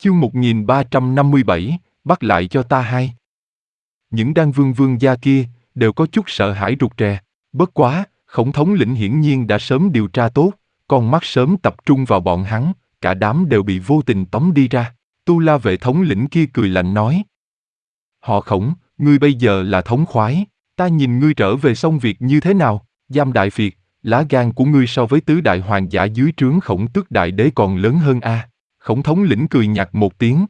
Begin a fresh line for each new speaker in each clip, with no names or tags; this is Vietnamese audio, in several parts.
Chương 1357, bắt lại cho ta hai. Những đan vương vương gia kia đều có chút sợ hãi rụt rè. Bất quá, Khổng thống lĩnh hiển nhiên đã sớm điều tra tốt, con mắt sớm tập trung vào bọn hắn, cả đám đều bị vô tình tống đi ra. Tu La vệ thống lĩnh kia cười lạnh nói: Họ Khổng, ngươi bây giờ là thống khoái, ta nhìn ngươi trở về xong việc như thế nào? Giam đại phiệt, lá gan của ngươi so với tứ đại hoàng giả dưới trướng Khổng Tước đại đế còn lớn hơn a. Khổng thống lĩnh cười nhạt một tiếng.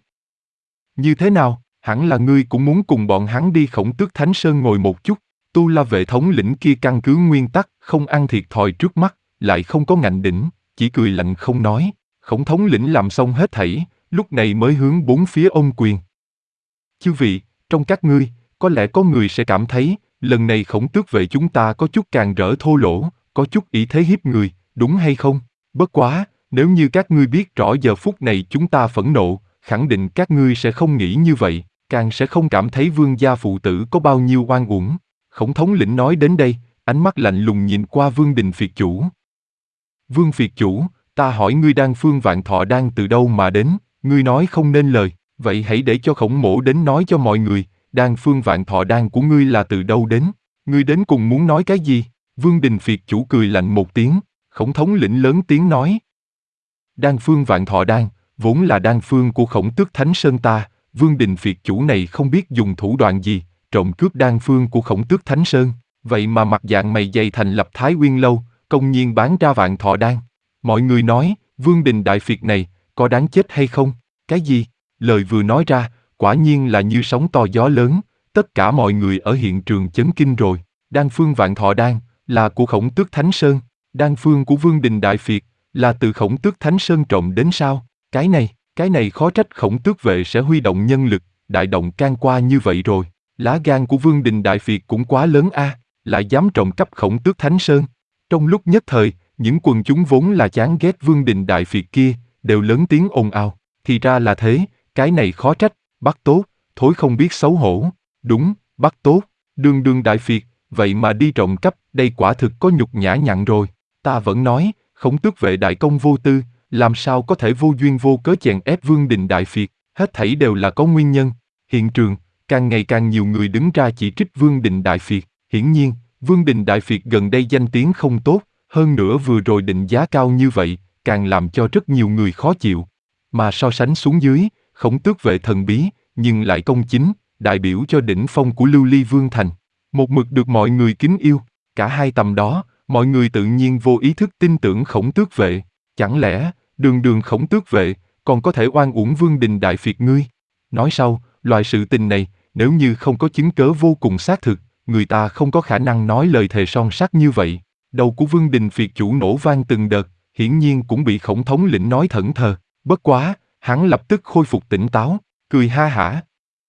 Như thế nào, hẳn là ngươi cũng muốn cùng bọn hắn đi Khổng Tước Thánh Sơn ngồi một chút. Tu La vệ thống lĩnh kia căn cứ nguyên tắc, không ăn thiệt thòi trước mắt, lại không có ngạnh đỉnh, chỉ cười lạnh không nói. Khổng thống lĩnh làm xong hết thảy, lúc này mới hướng bốn phía ôm quyền. Chư vị, trong các ngươi, có lẽ có người sẽ cảm thấy, lần này Khổng Tước vệ chúng ta có chút càn rỡ thô lỗ, có chút ý thế hiếp người, đúng hay không? Bất quá, nếu như các ngươi biết rõ giờ phút này chúng ta phẫn nộ, khẳng định các ngươi sẽ không nghĩ như vậy, càng sẽ không cảm thấy vương gia phụ tử có bao nhiêu oan uổng. Khổng thống lĩnh nói đến đây, ánh mắt lạnh lùng nhìn qua Vương Đình phiệt chủ. Vương phiệt chủ, ta hỏi ngươi đan phương vạn thọ đan từ đâu mà đến, ngươi nói không nên lời, vậy hãy để cho Khổng mỗ đến nói cho mọi người, đan phương vạn thọ đan của ngươi là từ đâu đến, ngươi đến cùng muốn nói cái gì? Vương Đình phiệt chủ cười lạnh một tiếng, Khổng thống lĩnh lớn tiếng nói. Đan phương vạn thọ đan, vốn là đan phương của Khổng Tước Thánh Sơn ta, Vương Đình phiệt chủ này không biết dùng thủ đoạn gì, trộm cướp đan phương của Khổng Tước Thánh Sơn, vậy mà mặt dạng mày dày thành lập Thái Uyên Lâu, công nhiên bán ra vạn thọ đan. Mọi người nói, Vương Đình đại phiệt này, có đáng chết hay không? Cái gì? Lời vừa nói ra, quả nhiên là như sóng to gió lớn, tất cả mọi người ở hiện trường chấn kinh rồi. Đan phương vạn thọ đan, là của Khổng Tước Thánh Sơn, đan phương của Vương Đình đại phiệt, là từ Khổng Tước Thánh Sơn trộm đến sao? Cái này khó trách Khổng Tước vệ sẽ huy động nhân lực, đại động can qua như vậy rồi. Lá gan của Vương Đình đại phiệt cũng quá lớn a, lại dám trộm cắp Khổng Tước Thánh Sơn. Trong lúc nhất thời, những quần chúng vốn là chán ghét Vương Đình đại phiệt kia, đều lớn tiếng ồn ào. Thì ra là thế, cái này khó trách, bắt tốt, thối không biết xấu hổ. Đúng, bắt tốt, đương đại phiệt, vậy mà đi trộm cắp, đây quả thực có nhục nhã nhặn rồi. Ta vẫn nói, Khổng Tước vệ đại công vô tư, làm sao có thể vô duyên vô cớ chèn ép Vương Đình đại phiệt, hết thảy đều là có nguyên nhân. Hiện trường, càng ngày càng nhiều người đứng ra chỉ trích Vương Đình đại phiệt. Hiển nhiên, Vương Đình đại phiệt gần đây danh tiếng không tốt, hơn nữa vừa rồi định giá cao như vậy, càng làm cho rất nhiều người khó chịu. Mà so sánh xuống dưới, Khổng Tước vệ thần bí, nhưng lại công chính, đại biểu cho đỉnh phong của Lưu Ly Vương thành, một mực được mọi người kính yêu. Cả hai tầm đó, mọi người tự nhiên vô ý thức tin tưởng Khổng Tước vệ. Chẳng lẽ, đường Khổng Tước vệ, còn có thể oan uổng Vương Đình đại phiệt ngươi? Nói sau, loại sự tình này, nếu như không có chứng cớ vô cùng xác thực, người ta không có khả năng nói lời thề son sắt như vậy. Đầu của Vương Đình phiệt chủ nổ vang từng đợt, hiển nhiên cũng bị Khổng thống lĩnh nói thẫn thờ. Bất quá, hắn lập tức khôi phục tỉnh táo, cười ha hả.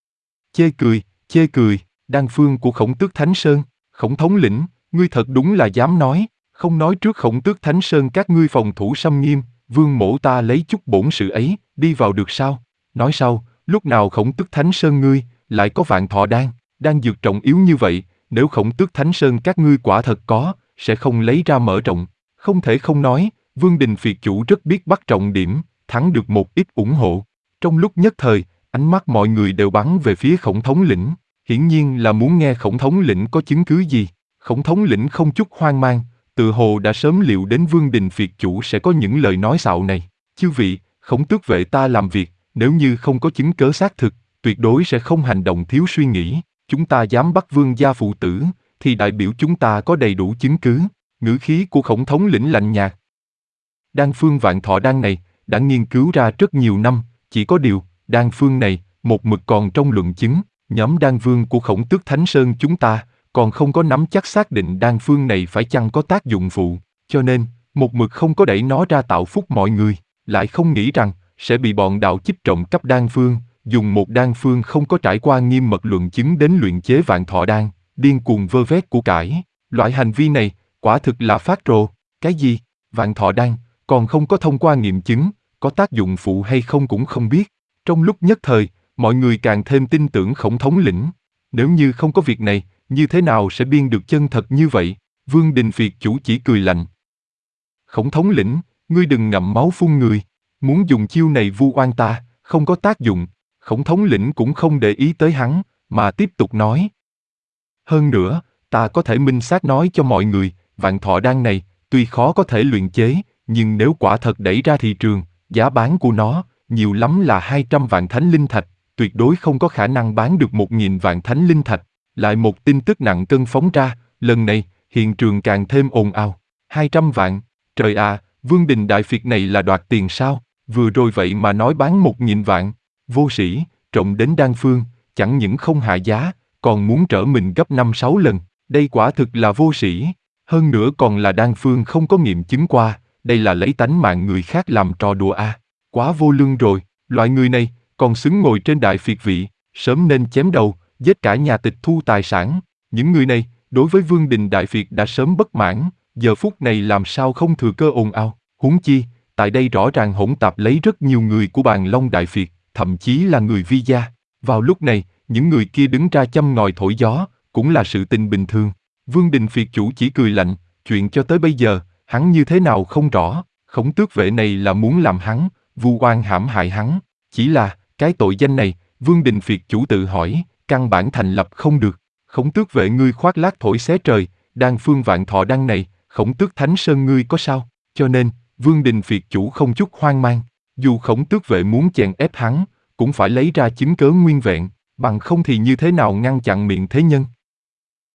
Chê cười, đan phương của Khổng Tước Thánh Sơn, Khổng thống lĩnh, ngươi thật đúng là dám nói, không nói trước Khổng Tước Thánh Sơn các ngươi phòng thủ xâm nghiêm, vương mỗ ta lấy chút bổn sự ấy, đi vào được sao? Nói sau, lúc nào Khổng Tước Thánh Sơn ngươi, lại có vạn thọ đan, đang dược trọng yếu như vậy, nếu Khổng Tước Thánh Sơn các ngươi quả thật có, sẽ không lấy ra mở rộng. Không thể không nói, Vương Đình phiệt chủ rất biết bắt trọng điểm, thắng được một ít ủng hộ. Trong lúc nhất thời, ánh mắt mọi người đều bắn về phía Khổng thống lĩnh, hiển nhiên là muốn nghe Khổng thống lĩnh có chứng cứ gì. Khổng thống lĩnh không chút hoang mang, tự hồ đã sớm liệu đến Vương Đình phiệt chủ sẽ có những lời nói xạo này. Chư vị, Khổng Tước vệ ta làm việc, nếu như không có chứng cớ xác thực, tuyệt đối sẽ không hành động thiếu suy nghĩ. Chúng ta dám bắt vương gia phụ tử, thì đại biểu chúng ta có đầy đủ chứng cứ. Ngữ khí của Khổng thống lĩnh lạnh nhạt. Đan phương vạn thọ đan này, đã nghiên cứu ra rất nhiều năm, chỉ có điều, đan phương này, một mực còn trong luận chứng, nhóm đan vương của Khổng Tước Thánh Sơn chúng ta, còn không có nắm chắc xác định đan phương này phải chăng có tác dụng phụ, cho nên, một mực không có đẩy nó ra tạo phúc mọi người, lại không nghĩ rằng, sẽ bị bọn đạo chích trộm cắp đan phương, dùng một đan phương không có trải qua nghiêm mật luận chứng đến luyện chế vạn thọ đan, điên cuồng vơ vét của cải. Loại hành vi này, quả thực là phát rồ. Cái gì? Vạn thọ đan, còn không có thông qua nghiệm chứng, có tác dụng phụ hay không cũng không biết. Trong lúc nhất thời, mọi người càng thêm tin tưởng Khổng thống lĩnh. Nếu như không có việc này, như thế nào sẽ biên được chân thật như vậy? Vương Đình phiệt chủ chỉ cười lạnh. Khổng thống lĩnh, ngươi đừng ngậm máu phun người, muốn dùng chiêu này vu oan ta, không có tác dụng. Khổng thống lĩnh cũng không để ý tới hắn, mà tiếp tục nói. Hơn nữa, ta có thể minh xác nói cho mọi người, vạn thọ đan này, tuy khó có thể luyện chế, nhưng nếu quả thật đẩy ra thị trường, giá bán của nó, nhiều lắm là 200 vạn thánh linh thạch, tuyệt đối không có khả năng bán được 1.000 vạn thánh linh thạch. Lại một tin tức nặng cân phóng ra, lần này, hiện trường càng thêm ồn ào. 200 vạn, trời à, Vương Đình Đại Phiệt này là đoạt tiền sao? Vừa rồi vậy mà nói bán 1.000 vạn. Vô sĩ, trộm đến đan phương, chẳng những không hạ giá, còn muốn trở mình gấp 5-6 lần. Đây quả thực là vô sĩ. Hơn nữa còn là đan phương không có nghiệm chứng qua, đây là lấy tánh mạng người khác làm trò đùa à. Quá vô lương rồi, loại người này, còn xứng ngồi trên đại phiệt vị, sớm nên chém đầu, giết cả nhà tịch thu tài sản. Những người này, đối với Vương Đình Đại Phiệt đã sớm bất mãn, giờ phút này làm sao không thừa cơ ồn ào. Huống chi, tại đây rõ ràng hỗn tạp lấy rất nhiều người của Bàn Long Đại Phiệt, thậm chí là người Vi gia. Vào lúc này, những người kia đứng ra châm ngòi thổi gió, cũng là sự tình bình thường. Vương Đình Phiệt chủ chỉ cười lạnh, chuyện cho tới bây giờ, hắn như thế nào không rõ, Khổng Tước Vệ này là muốn làm hắn, vu oan hãm hại hắn. Chỉ là, cái tội danh này, Vương Đình Phiệt chủ tự hỏi, căn bản thành lập không được. Khổng Tước Vệ ngươi khoác lác thổi xé trời, đan phương vạn thọ đan này, Khổng Tước Thánh Sơn ngươi có sao? Cho nên, Vương Đình Phiệt chủ không chút hoang mang. Dù Khổng Tước Vệ muốn chèn ép hắn, cũng phải lấy ra chứng cớ nguyên vẹn, bằng không thì như thế nào ngăn chặn miệng thế nhân.